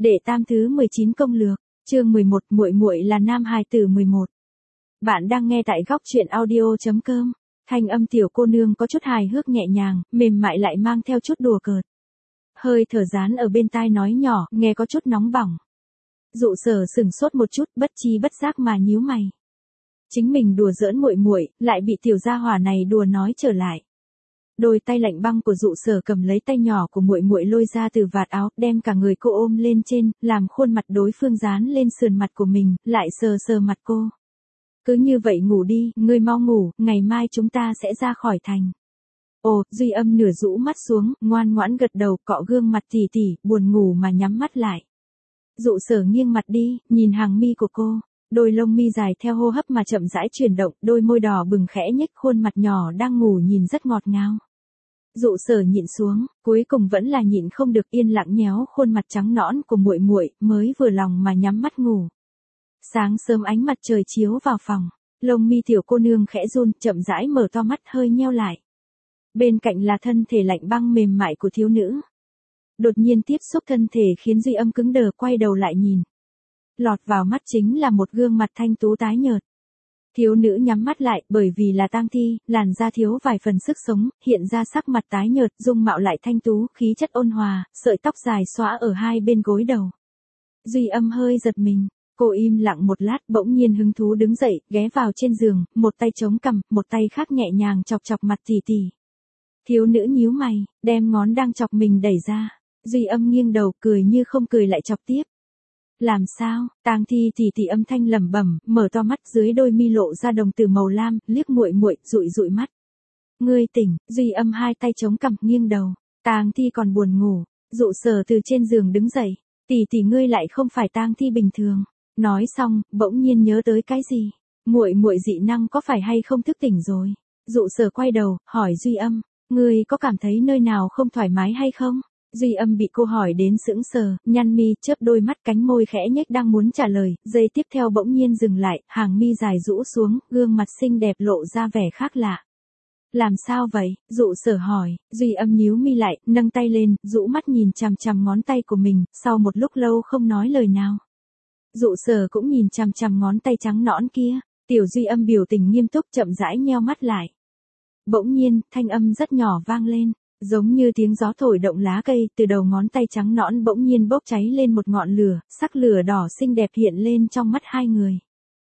Đệ tam thứ 19 công lược, chương 11, muội muội là nam hài tử 11. Bạn đang nghe tại góc truyện audio.com. Thanh âm tiểu cô nương có chút hài hước nhẹ nhàng, mềm mại lại mang theo chút đùa cợt. Hơi thở dán ở bên tai nói nhỏ, nghe có chút nóng bỏng. Dụ Sở sừng sốt một chút, bất chi bất giác mà nhíu mày. Chính mình đùa giỡn muội muội, lại bị tiểu gia hỏa này đùa nói trở lại. Đôi tay lạnh băng của Dụ Sở cầm lấy tay nhỏ của muội muội lôi ra từ vạt áo, đem cả người cô ôm lên trên, làm khuôn mặt đối phương dán lên sườn mặt của mình, lại sờ sờ mặt cô. Cứ như vậy ngủ đi, ngươi mau ngủ, ngày mai chúng ta sẽ ra khỏi thành. Ồ, Duy Âm nửa rũ mắt xuống, ngoan ngoãn gật đầu, cọ gương mặt tỉ tỉ, buồn ngủ mà nhắm mắt lại. Dụ Sở nghiêng mặt đi, nhìn hàng mi của cô. Đôi lông mi dài theo hô hấp mà chậm rãi chuyển động, đôi môi đỏ bừng khẽ nhếch, khuôn mặt nhỏ đang ngủ nhìn rất ngọt ngào. Dụ Sở nhịn xuống, cuối cùng vẫn là nhịn không được, yên lặng nhéo khuôn mặt trắng nõn của muội muội, mới vừa lòng mà nhắm mắt ngủ. Sáng sớm ánh mặt trời chiếu vào phòng, lông mi tiểu cô nương khẽ run, chậm rãi mở to mắt hơi nheo lại. Bên cạnh là thân thể lạnh băng mềm mại của thiếu nữ. Đột nhiên tiếp xúc thân thể khiến Duy Âm cứng đờ, quay đầu lại nhìn. Lọt vào mắt chính là một gương mặt thanh tú tái nhợt. Thiếu nữ nhắm mắt lại, bởi vì là tang thi, làn da thiếu vài phần sức sống, hiện ra sắc mặt tái nhợt, dung mạo lại thanh tú, khí chất ôn hòa, sợi tóc dài xõa ở hai bên gối đầu. Duy Âm hơi giật mình, cô im lặng một lát, bỗng nhiên hứng thú đứng dậy, ghé vào trên giường, một tay chống cằm, một tay khác nhẹ nhàng chọc chọc mặt tỉ tỉ. Thiếu nữ nhíu mày, đem ngón đang chọc mình đẩy ra. Duy Âm nghiêng đầu, cười như không cười lại chọc tiếp. Làm sao? Tang thi tỉ tỉ âm thanh lẩm bẩm, mở to mắt, dưới đôi mi lộ ra đồng tử màu lam, liếc muội muội, dụi dụi mắt. Ngươi tỉnh? Duy Âm hai tay chống cằm, nghiêng đầu. Tang thi còn buồn ngủ. Dụ Sở từ trên giường đứng dậy. Tỉ tỉ ngươi lại không phải tang thi bình thường. Nói xong, bỗng nhiên nhớ tới cái gì? Muội muội dị năng có phải hay không thức tỉnh rồi? Dụ Sở quay đầu, hỏi Duy Âm, ngươi có cảm thấy nơi nào không thoải mái hay không? Duy Âm bị cô hỏi đến sững sờ, nhăn mi, chớp đôi mắt, cánh môi khẽ nhếch đang muốn trả lời, giây tiếp theo bỗng nhiên dừng lại, hàng mi dài rũ xuống, gương mặt xinh đẹp lộ ra vẻ khác lạ. Làm sao vậy? Dụ Sở hỏi. Duy Âm nhíu mi lại, nâng tay lên, rũ mắt nhìn chằm chằm ngón tay của mình, sau một lúc lâu không nói lời nào. Dụ Sở cũng nhìn chằm chằm ngón tay trắng nõn kia, tiểu Duy Âm biểu tình nghiêm túc, chậm rãi nheo mắt lại. Bỗng nhiên, thanh âm rất nhỏ vang lên. Giống như tiếng gió thổi động lá cây, từ đầu ngón tay trắng nõn bỗng nhiên bốc cháy lên một ngọn lửa, sắc lửa đỏ xinh đẹp hiện lên trong mắt hai người.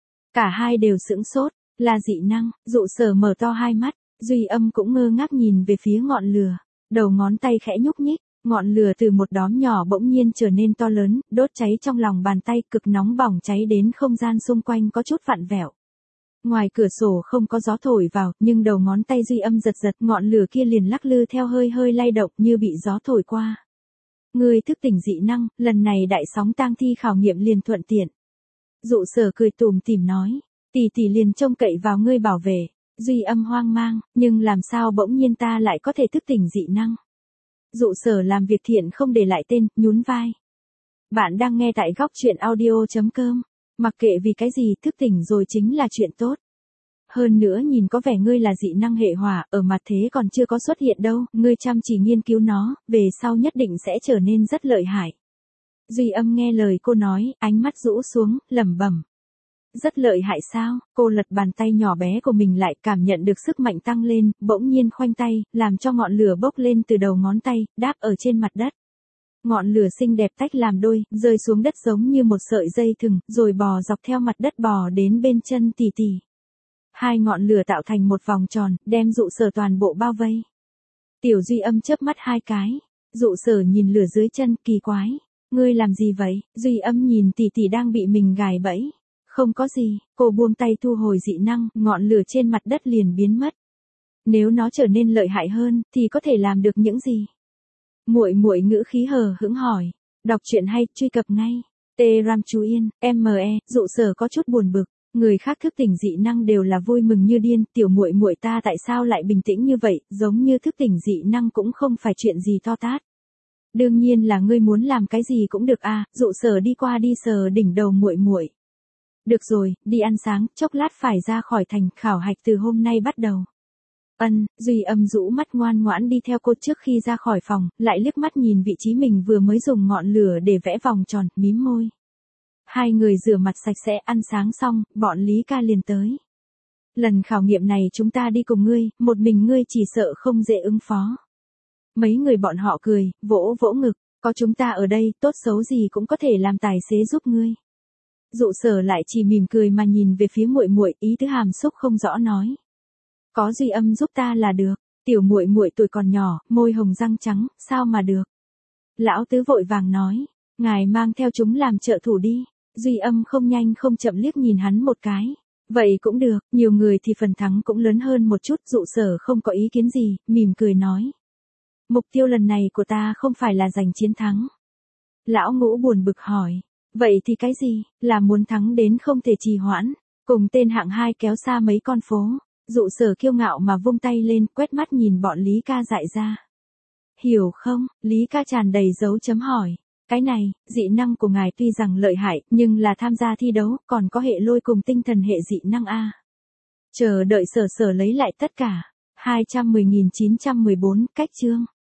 Cả hai đều sững sốt, là dị năng. Dụ Sở mở to hai mắt, Duy Âm cũng ngơ ngác nhìn về phía ngọn lửa. Đầu ngón tay khẽ nhúc nhích, ngọn lửa từ một đóm nhỏ bỗng nhiên trở nên to lớn, đốt cháy trong lòng bàn tay, cực nóng bỏng cháy đến không gian xung quanh có chút vặn vẹo. Ngoài cửa sổ không có gió thổi vào, nhưng đầu ngón tay Duy Âm giật giật, ngọn lửa kia liền lắc lư theo hơi hơi lay động như bị gió thổi qua. Ngươi thức tỉnh dị năng, lần này đại sóng tang thi khảo nghiệm liền thuận tiện. Dụ Sở cười tủm tỉm nói, tỷ tỷ liền trông cậy vào ngươi bảo vệ. Duy Âm hoang mang, nhưng làm sao bỗng nhiên ta lại có thể thức tỉnh dị năng? Dụ Sở làm việc thiện không để lại tên, nhún vai. Bạn đang nghe tại góc truyện audio.com. Mặc kệ vì cái gì, thức tỉnh rồi chính là chuyện tốt. Hơn nữa nhìn có vẻ ngươi là dị năng hệ hỏa, ở mặt thế còn chưa có xuất hiện đâu, ngươi chăm chỉ nghiên cứu nó, về sau nhất định sẽ trở nên rất lợi hại. Duy Âm nghe lời cô nói, ánh mắt rũ xuống, lẩm bẩm. Rất lợi hại sao? Cô lật bàn tay nhỏ bé của mình lại, cảm nhận được sức mạnh tăng lên, bỗng nhiên khoanh tay, làm cho ngọn lửa bốc lên từ đầu ngón tay, đáp ở trên mặt đất. Ngọn lửa xinh đẹp tách làm đôi, rơi xuống đất giống như một sợi dây thừng, rồi bò dọc theo mặt đất bò đến bên chân tỉ tỉ. Hai ngọn lửa tạo thành một vòng tròn, đem Dụ Sở toàn bộ bao vây. Tiểu Duy Âm chớp mắt hai cái. Dụ Sở nhìn lửa dưới chân, kỳ quái. Ngươi làm gì vậy? Duy Âm nhìn tỉ tỉ đang bị mình gài bẫy. Không có gì, cô buông tay thu hồi dị năng, ngọn lửa trên mặt đất liền biến mất. Nếu nó trở nên lợi hại hơn, thì có thể làm được những gì? Muội muội ngữ khí hờ hững hỏi. Đọc truyện hay, truy cập ngay. Telegram chú Yên, ME, Dụ Sở có chút buồn bực. Người khác thức tỉnh dị năng đều là vui mừng như điên, tiểu muội muội ta tại sao lại bình tĩnh như vậy, giống như thức tỉnh dị năng cũng không phải chuyện gì to tát. Đương nhiên là ngươi muốn làm cái gì cũng được à, Dụ Sở đi qua đi sờ đỉnh đầu muội muội. Được rồi, đi ăn sáng, chốc lát phải ra khỏi thành, khảo hạch từ hôm nay bắt đầu. Duy Âm rũ mắt ngoan ngoãn đi theo cô trước khi ra khỏi phòng, lại liếc mắt nhìn vị trí mình vừa mới dùng ngọn lửa để vẽ vòng tròn, mím môi. Hai người rửa mặt sạch sẽ ăn sáng xong, bọn Lý Ca liền tới. Lần khảo nghiệm này chúng ta đi cùng ngươi, một mình ngươi chỉ sợ không dễ ứng phó. Mấy người bọn họ cười, vỗ vỗ ngực, có chúng ta ở đây, tốt xấu gì cũng có thể làm tài xế giúp ngươi. Dụ Sở lại chỉ mỉm cười mà nhìn về phía muội muội, ý tứ hàm xúc không rõ nói. Có Duy Âm giúp ta là được, tiểu muội muội tuổi còn nhỏ, môi hồng răng trắng, sao mà được. Lão Tứ vội vàng nói, ngài mang theo chúng làm trợ thủ đi. Duy Âm không nhanh không chậm liếc nhìn hắn một cái. Vậy cũng được, nhiều người thì phần thắng cũng lớn hơn một chút. Dụ Sở không có ý kiến gì, mỉm cười nói. Mục tiêu lần này của ta không phải là giành chiến thắng. Lão Ngũ buồn bực hỏi. Vậy thì cái gì, là muốn thắng đến không thể trì hoãn. Cùng tên hạng 2 kéo xa mấy con phố. Dụ Sở kiêu ngạo mà vung tay lên, quét mắt nhìn bọn Lý Ca dại ra. Hiểu không? Lý Ca tràn đầy dấu chấm hỏi. Cái này, dị năng của ngài tuy rằng lợi hại, nhưng là tham gia thi đấu, còn có hệ lôi cùng tinh thần hệ dị năng a. Chờ đợi Sở lấy lại tất cả. 210.914 cách chương.